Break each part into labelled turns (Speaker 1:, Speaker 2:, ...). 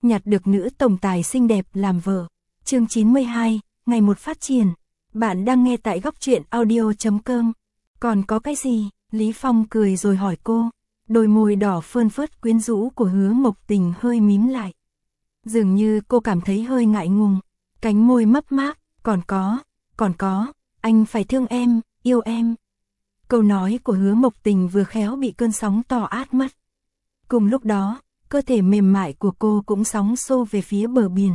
Speaker 1: nhặt được nữ tổng tài xinh đẹp làm vợ. Chương 92, ngày một phát triển. Bạn đang nghe tại góc truyện audio.com. Còn có cái gì? Lý Phong cười rồi hỏi cô. Đôi môi đỏ phơn phớt quyến rũ của Hứa Mộc Tình hơi mím lại. Dường như cô cảm thấy hơi ngại ngùng. Cánh môi mấp máp. Còn có, anh phải thương em, yêu em. Câu nói của Hứa Mộc Tình vừa khéo bị cơn sóng to át mất. Cùng lúc đó, cơ thể mềm mại của cô cũng sóng xô về phía bờ biển.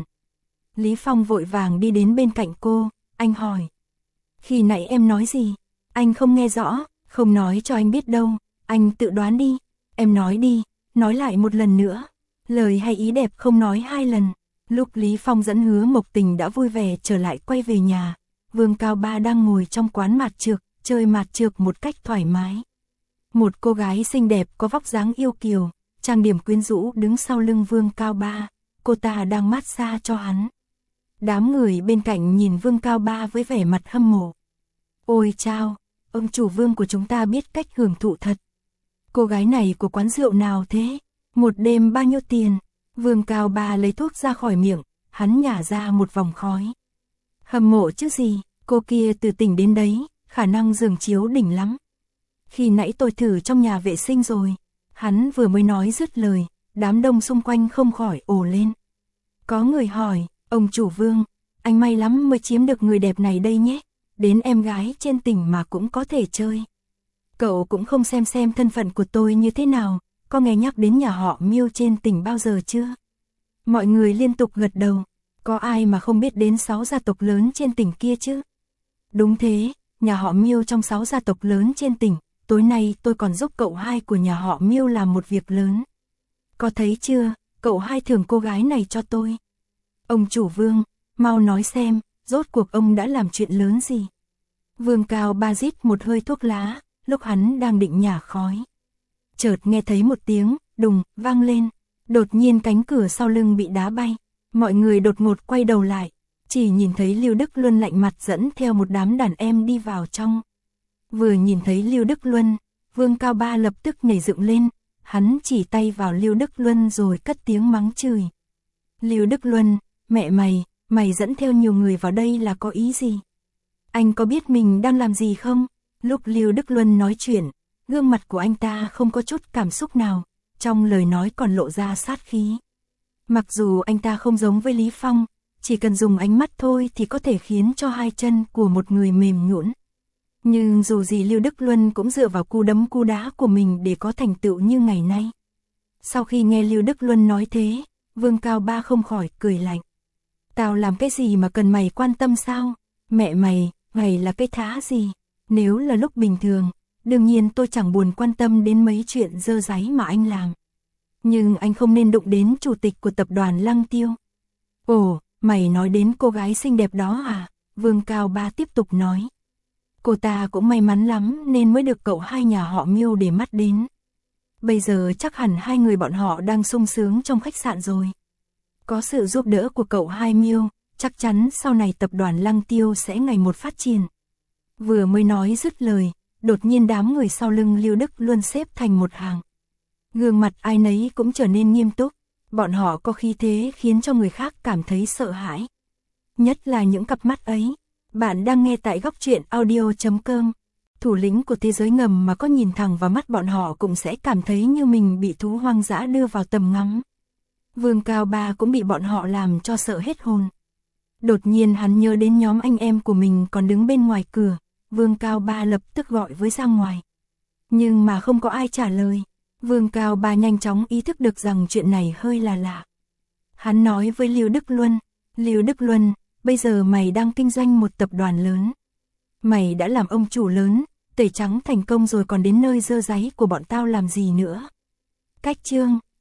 Speaker 1: Lý Phong vội vàng đi đến bên cạnh cô, anh hỏi. Khi nãy em nói gì? Anh không nghe rõ, không nói cho anh biết đâu, anh tự đoán đi. Em nói đi, nói lại một lần nữa. Lời hay ý đẹp không nói hai lần. Lúc Lý Phong dẫn Hứa Mộc Tình đã vui vẻ trở lại quay về nhà, Vương Cao Ba đang ngồi trong quán mạt trược, chơi mạt trược một cách thoải mái. Một cô gái xinh đẹp có vóc dáng yêu kiều, trang điểm quyến rũ đứng sau lưng Vương Cao Ba, cô ta đang massage cho hắn. Đám người bên cạnh nhìn Vương Cao Ba với vẻ mặt hâm mộ. Ôi chao, ông chủ Vương của chúng ta biết cách hưởng thụ thật. Cô gái này của quán rượu nào thế? Một đêm bao nhiêu tiền? Vương Cao Ba lấy thuốc ra khỏi miệng, hắn nhả ra một vòng khói. Hâm mộ chứ gì, cô kia từ tỉnh đến đấy, khả năng giường chiếu đỉnh lắm. Khi nãy tôi thử trong nhà vệ sinh rồi. Hắn vừa mới nói dứt lời, đám đông xung quanh không khỏi ồ lên. Có người hỏi, ông chủ Vương, anh may lắm mới chiếm được người đẹp này đây nhé. Đến em gái trên tỉnh mà cũng có thể chơi. Cậu cũng không xem thân phận của tôi như thế nào, có nghe nhắc đến nhà họ Miêu trên tỉnh bao giờ chưa? Mọi người liên tục gật đầu, có ai mà không biết đến 6 gia tộc lớn trên tỉnh kia chứ? Đúng thế, nhà họ Miêu trong 6 gia tộc lớn trên tỉnh, tối nay tôi còn giúp cậu hai của nhà họ Miêu làm một việc lớn. Có thấy chưa, cậu hai thưởng cô gái này cho tôi. Ông chủ Vương, mau nói xem, rốt cuộc ông đã làm chuyện lớn gì? Vương Cao Ba rít một hơi thuốc lá, lúc hắn đang định nhả khói. Chợt nghe thấy một tiếng, đùng, vang lên. Đột nhiên cánh cửa sau lưng bị đá bay. Mọi người đột ngột quay đầu lại. Chỉ nhìn thấy Lưu Đức Luân lạnh mặt dẫn theo một đám đàn em đi vào trong. Vừa nhìn thấy Lưu Đức Luân, Vương Cao Ba lập tức nhảy dựng lên. Hắn chỉ tay vào Lưu Đức Luân rồi cất tiếng mắng chửi. Lưu Đức Luân, mẹ mày dẫn theo nhiều người vào đây là có ý gì? Anh có biết mình đang làm gì không? Lúc Lưu Đức Luân nói chuyện, gương mặt của anh ta không có chút cảm xúc nào, trong lời nói còn lộ ra sát khí. Mặc dù anh ta không giống với Lý Phong, chỉ cần dùng ánh mắt thôi thì có thể khiến cho hai chân của một người mềm nhũn. Nhưng dù gì Lưu Đức Luân cũng dựa vào cú đấm cú đá của mình để có thành tựu như ngày nay. Sau khi nghe Lưu Đức Luân nói thế, Vương Cao Ba không khỏi cười lạnh. Tao làm cái gì mà cần mày quan tâm sao? Mẹ mày là cái thá gì? Nếu là lúc bình thường, đương nhiên tôi chẳng buồn quan tâm đến mấy chuyện dơ dáy mà anh làm. Nhưng anh không nên đụng đến chủ tịch của tập đoàn Lăng Tiêu. Ồ, mày nói đến cô gái xinh đẹp đó à? Vương Cao Ba tiếp tục nói. Cô ta cũng may mắn lắm nên mới được cậu hai nhà họ Miêu để mắt đến. Bây giờ chắc hẳn hai người bọn họ đang sung sướng trong khách sạn rồi. Có sự giúp đỡ của cậu hai Miêu, chắc chắn sau này tập đoàn Lăng Tiêu sẽ ngày một phát triển. Vừa mới nói dứt lời, đột nhiên đám người sau lưng Lưu Đức Luân xếp thành một hàng. Gương mặt ai nấy cũng trở nên nghiêm túc, bọn họ có khí thế khiến cho người khác cảm thấy sợ hãi. Nhất là những cặp mắt ấy. Bạn đang nghe tại góc truyện audio.com. Thủ lĩnh của thế giới ngầm mà có nhìn thẳng vào mắt bọn họ cũng sẽ cảm thấy như mình bị thú hoang dã đưa vào tầm ngắm. Vương Cao Ba cũng bị bọn họ làm cho sợ hết hồn. Đột nhiên hắn nhớ đến nhóm anh em của mình còn đứng bên ngoài cửa. Vương Cao Ba lập tức gọi với ra ngoài. Nhưng mà không có ai trả lời. Vương Cao Ba nhanh chóng ý thức được rằng chuyện này hơi là lạ. Hắn nói với Lưu Đức Luân. Lưu Đức Luân, bây giờ mày đang kinh doanh một tập đoàn lớn. Mày đã làm ông chủ lớn, tẩy trắng thành công rồi còn đến nơi dơ dáy của bọn tao làm gì nữa. Cách chương.